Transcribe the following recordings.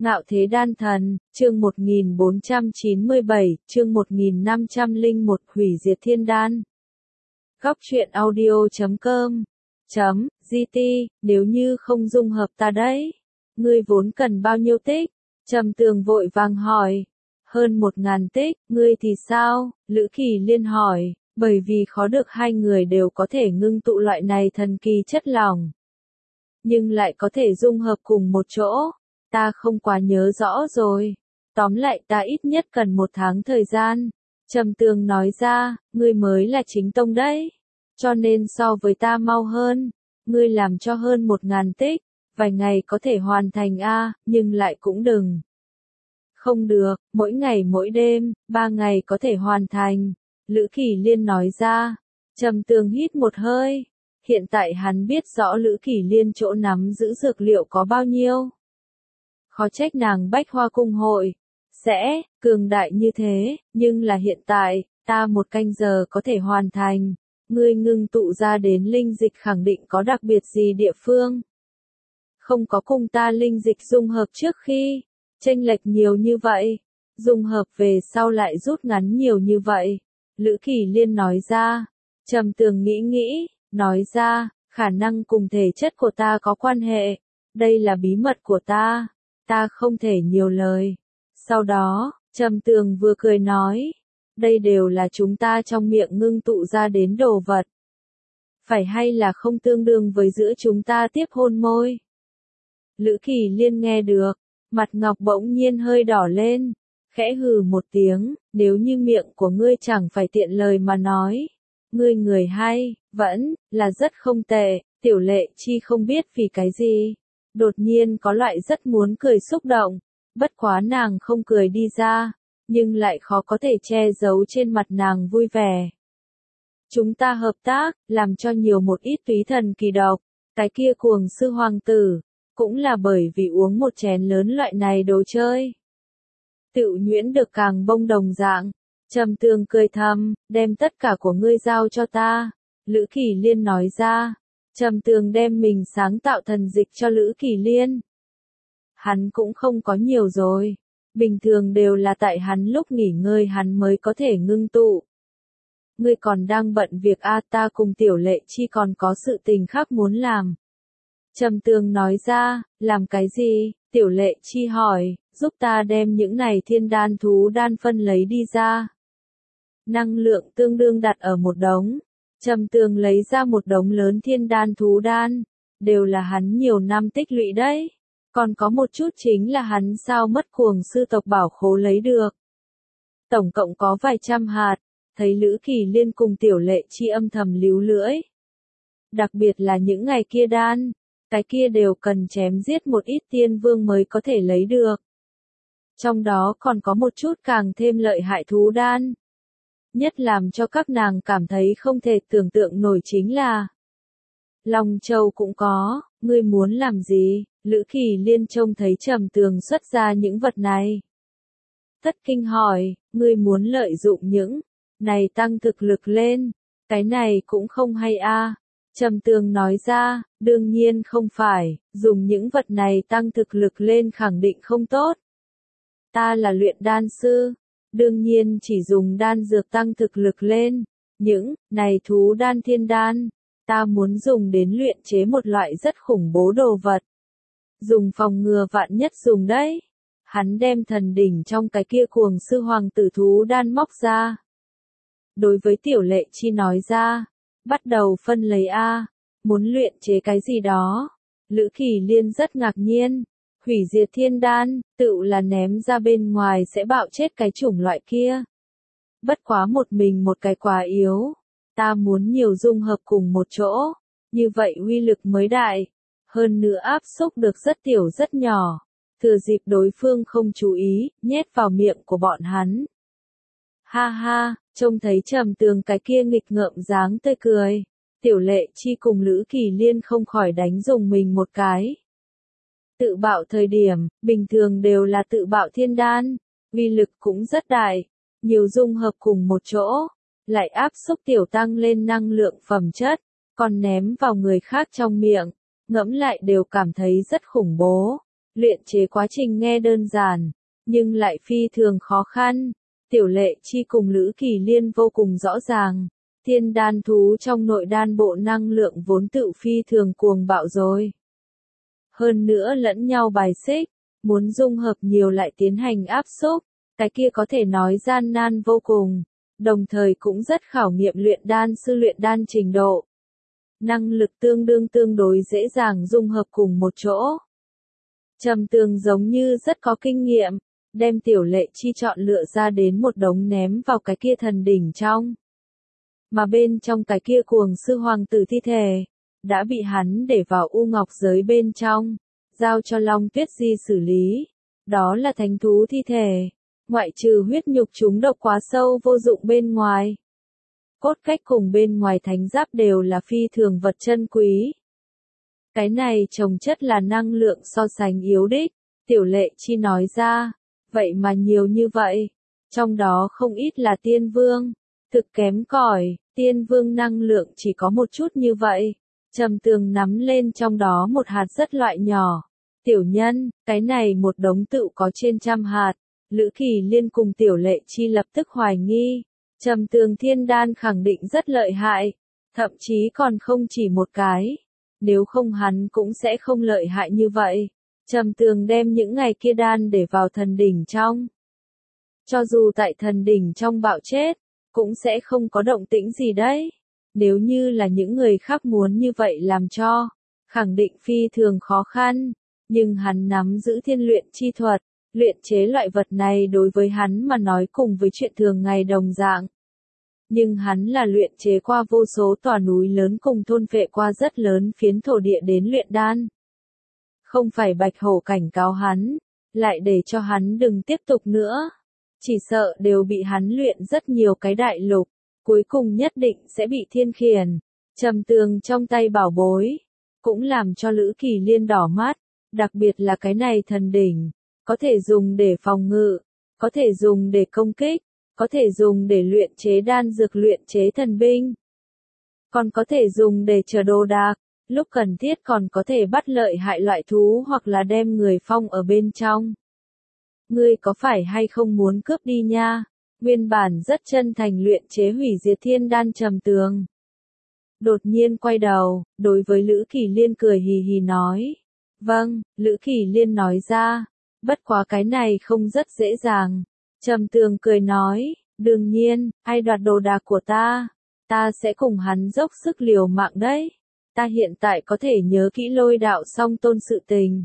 Ngạo Thế Đan Thần, chương 1497, chương 1501 Hủy Diệt Thiên Đan. Góc truyện audio.com .gt, nếu như không dung hợp ta đấy, ngươi vốn cần bao nhiêu tích? Trầm Tường vội vàng hỏi. Hơn 1000 tích, ngươi thì sao? Lữ Kỳ Liên hỏi, bởi vì khó được hai người đều có thể ngưng tụ loại này thần kỳ chất lỏng, nhưng lại có thể dung hợp cùng một chỗ. Ta không quá nhớ rõ rồi. Tóm lại ta ít nhất cần 1 tháng thời gian. Trầm Tường nói ra, ngươi mới là chính tông đấy, cho nên so với ta mau hơn. Ngươi làm cho hơn 1000 tích, vài ngày có thể hoàn thành a, nhưng lại cũng đừng. Không được, mỗi ngày mỗi đêm, 3 ngày có thể hoàn thành. Lữ Kỳ Liên nói ra. Trầm Tường hít một hơi. Hiện tại hắn biết rõ Lữ Kỳ Liên chỗ nắm giữ dược liệu có bao nhiêu. Khó trách nàng Bách Hoa Cung hội sẽ cường đại như thế, nhưng là hiện tại, ta 1 canh giờ có thể hoàn thành. Ngươi ngưng tụ ra đến linh dịch khẳng định có đặc biệt gì địa phương. Không có cùng ta linh dịch dung hợp trước khi chênh lệch nhiều như vậy, dung hợp về sau lại rút ngắn nhiều như vậy. Lữ Kỳ Liên nói ra. Trầm Tường nghĩ, nói ra, khả năng cùng thể chất của ta có quan hệ. Đây là bí mật của ta không thể nhiều lời. Sau đó, Trầm Tường vừa cười nói, đây đều là chúng ta trong miệng ngưng tụ ra đến đồ vật. Phải hay là không tương đương với giữa chúng ta tiếp hôn môi? Lữ Kỳ Liên nghe được, mặt ngọc bỗng nhiên hơi đỏ lên, khẽ hừ một tiếng, nếu như miệng của ngươi chẳng phải tiện lời mà nói. Ngươi người hay, vẫn là rất không tệ. Tiểu Lệ Chi không biết vì cái gì, đột nhiên có loại rất muốn cười xúc động, bất quá nàng không cười đi ra, nhưng lại khó có thể che giấu trên mặt nàng vui vẻ. Chúng ta hợp tác, làm cho nhiều một ít túy thần kỳ độc. Cái kia cuồng sư hoàng tử, cũng là bởi vì uống một chén lớn loại này đồ chơi, tự nhuyễn được càng bông đồng dạng. Trầm Tường cười thầm, đem tất cả của ngươi giao cho ta. Lữ Kỳ Liên nói ra. Trầm Tường đem mình sáng tạo thần dịch cho Lữ Kỳ Liên. Hắn cũng không có nhiều rồi, bình thường đều là tại hắn lúc nghỉ ngơi hắn mới có thể ngưng tụ. Ngươi còn đang bận việc a, ta cùng Tiểu Lệ Chi còn có sự tình khác muốn làm. Trầm Tường nói ra. Làm cái gì? Tiểu Lệ Chi hỏi. Giúp ta đem những này thiên đan thú đan phân lấy đi ra. Năng lượng tương đương đặt ở một đống. Trầm Tường lấy ra một đống lớn thiên đan thú đan, đều là hắn nhiều năm tích lũy đấy. Còn có một chút chính là hắn sao mất cuồng sư tộc bảo khố lấy được. Tổng cộng có vài trăm hạt. Thấy Lữ Kỳ Liên cùng Tiểu Lệ Chi âm thầm líu lưỡi. Đặc biệt là những ngày kia đan, cái kia đều cần chém giết một ít tiên vương mới có thể lấy được. Trong đó còn có một chút càng thêm lợi hại thú đan. Nhất làm cho các nàng cảm thấy không thể tưởng tượng nổi chính là Long Châu cũng có. Ngươi muốn làm gì? Lữ Kỳ Liên trông thấy Trầm Tường xuất ra những vật này, thất kinh hỏi, ngươi muốn lợi dụng những này tăng thực lực lên? Cái này cũng không hay a. Trầm Tường nói ra, đương nhiên không phải, dùng những vật này tăng thực lực lên khẳng định không tốt. Ta là luyện đan sư, đương nhiên chỉ dùng đan dược tăng thực lực lên. Những này thú đan thiên đan, ta muốn dùng đến luyện chế một loại rất khủng bố đồ vật. Dùng phòng ngừa vạn nhất dùng đấy. Hắn đem thần đỉnh trong cái kia cuồng sư hoàng tử thú đan móc ra. Đối với Tiểu Lệ Chi nói ra, bắt đầu phân lấy a, muốn luyện chế cái gì đó. Lữ Kỳ Liên rất ngạc nhiên. Hủy diệt thiên đan, tự là ném ra bên ngoài sẽ bạo chết cái chủng loại kia. Bất quá một mình một cái quá yếu. Ta muốn nhiều dung hợp cùng một chỗ, như vậy uy lực mới đại. Hơn nữa áp xúc được rất tiểu rất nhỏ. Thừa dịp đối phương không chú ý, nhét vào miệng của bọn hắn. Ha ha, trông thấy Trầm Tường cái kia nghịch ngợm dáng tươi cười. Tiểu Lệ Chi cùng Lữ Kỳ Liên không khỏi đánh dùng mình một cái. Tự bạo thời điểm, bình thường đều là tự bạo thiên đan, uy lực cũng rất đại, nhiều dung hợp cùng một chỗ, lại áp xúc tiểu tăng lên năng lượng phẩm chất, còn ném vào người khác trong miệng, ngẫm lại đều cảm thấy rất khủng bố. Luyện chế quá trình nghe đơn giản, nhưng lại phi thường khó khăn. Tiểu Lệ Chi cùng Lữ Kỳ Liên vô cùng rõ ràng, thiên đan thú trong nội đan bộ năng lượng vốn tự phi thường cuồng bạo rồi. Hơn nữa lẫn nhau bài xích, muốn dung hợp nhiều lại tiến hành áp xúc, cái kia có thể nói gian nan vô cùng, đồng thời cũng rất khảo nghiệm luyện đan sư luyện đan trình độ. Năng lực tương đối dễ dàng dung hợp cùng một chỗ. Trầm Tường giống như rất có kinh nghiệm, đem Tiểu Lệ Chi chọn lựa ra đến một đống ném vào cái kia thần đỉnh trong. Mà bên trong cái kia cuồng sư hoàng tử thi thể, đã bị hắn để vào u ngọc giới bên trong, giao cho Long Tuyết Di xử lý. Đó là thánh thú thi thể, ngoại trừ huyết nhục chúng độc quá sâu vô dụng bên ngoài. Cốt cách cùng bên ngoài thánh giáp đều là phi thường vật chân quý. Cái này trồng chất là năng lượng so sánh yếu đích, Tiểu Lệ Chi nói ra, vậy mà nhiều như vậy, trong đó không ít là tiên vương, thực kém cỏi, tiên vương năng lượng chỉ có một chút như vậy. Trầm Tường nắm lên trong đó một hạt rất loại nhỏ. Tiểu nhân, cái này một đống tựu có trên 100 hạt. Lữ Kỳ Liên cùng Tiểu Lệ Chi lập tức hoài nghi. Trầm Tường thiên đan khẳng định rất lợi hại, thậm chí còn không chỉ một cái. Nếu không hắn cũng sẽ không lợi hại như vậy. Trầm Tường đem những ngày kia đan để vào thần đỉnh trong. Cho dù tại thần đỉnh trong bạo chết, cũng sẽ không có động tĩnh gì đấy. Nếu như là những người khác muốn như vậy làm cho, khẳng định phi thường khó khăn, nhưng hắn nắm giữ thiên luyện chi thuật, luyện chế loại vật này đối với hắn mà nói cùng với chuyện thường ngày đồng dạng. Nhưng hắn là luyện chế qua vô số tòa núi lớn cùng thôn phệ qua rất lớn phiến thổ địa đến luyện đan. Không phải Bạch Hổ cảnh cáo hắn, lại để cho hắn đừng tiếp tục nữa. Chỉ sợ đều bị hắn luyện rất nhiều cái đại lục, cuối cùng nhất định sẽ bị thiên khiển. Trầm Tường trong tay bảo bối, cũng làm cho Lữ Kỳ Liên đỏ mắt, đặc biệt là cái này thần đỉnh, có thể dùng để phòng ngự, có thể dùng để công kích, có thể dùng để luyện chế đan dược luyện chế thần binh, còn có thể dùng để chở đồ đạc, lúc cần thiết còn có thể bắt lợi hại loại thú hoặc là đem người phong ở bên trong. Ngươi có phải hay không muốn cướp đi nha? Nguyên bản rất chân thành luyện chế hủy diệt thiên đan Trầm Tường. Đột nhiên quay đầu, đối với Lữ Kỳ Liên cười hì hì nói. Vâng, Lữ Kỳ Liên nói ra, bất quá cái này không rất dễ dàng. Trầm Tường cười nói, đương nhiên, ai đoạt đồ đạc của ta sẽ cùng hắn dốc sức liều mạng đấy. Ta hiện tại có thể nhớ kỹ Lôi Đạo Song Tôn sự tình.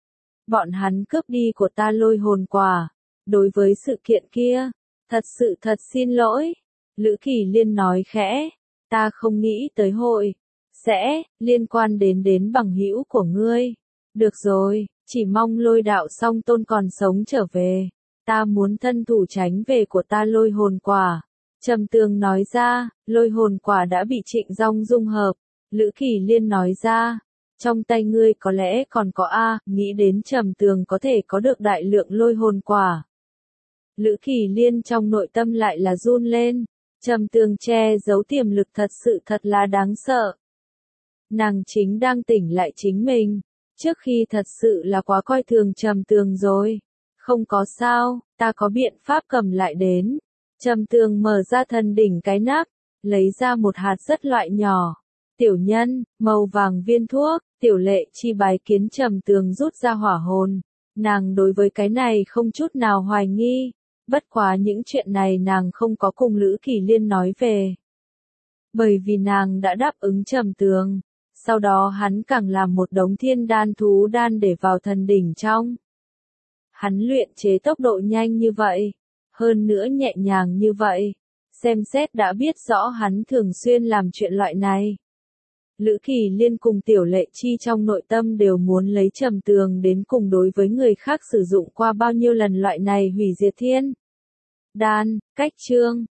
Bọn hắn cướp đi của ta lôi hồn quả. Đối với sự kiện kia, thật xin lỗi. Lữ Kỳ Liên nói khẽ, ta không nghĩ tới hội sẽ liên quan đến bằng hữu của ngươi. Được rồi, chỉ mong Lôi Đạo Song Tôn còn sống trở về. Ta muốn thân thủ tránh về của ta lôi hồn quả. Trầm Tường nói ra, lôi hồn quả đã bị Trịnh Dung dung hợp. Lữ Kỳ Liên nói ra, trong tay ngươi có lẽ còn có nghĩ đến Trầm Tường có thể có được đại lượng lôi hồn quả. Lữ Kỳ Liên trong nội tâm lại là run lên, Trầm Tường che giấu tiềm lực thật là đáng sợ. Nàng chính đang tỉnh lại chính mình, trước khi thật sự là quá coi thường Trầm Tường rồi. Không có sao, ta có biện pháp cầm lại đến. Trầm Tường mở ra thần đỉnh cái nắp, lấy ra một hạt rất loại nhỏ. Tiểu nhân, màu vàng viên thuốc, Tiểu Lệ Chi bái kiến Trầm Tường rút ra hỏa hồn. Nàng đối với cái này không chút nào hoài nghi. Bất quá những chuyện này nàng không có cùng Lữ Kỳ Liên nói về. Bởi vì nàng đã đáp ứng Trầm Tường. Sau đó hắn càng làm một đống thiên đan thú đan để vào thần đỉnh trong. Hắn luyện chế tốc độ nhanh như vậy, hơn nữa nhẹ nhàng như vậy, xem xét đã biết rõ hắn thường xuyên làm chuyện loại này. Lữ Kỳ Liên cùng Tiểu Lệ Chi trong nội tâm đều muốn lấy Trầm Tường đến cùng đối với người khác sử dụng qua bao nhiêu lần loại này hủy diệt thiên đan, cách chương.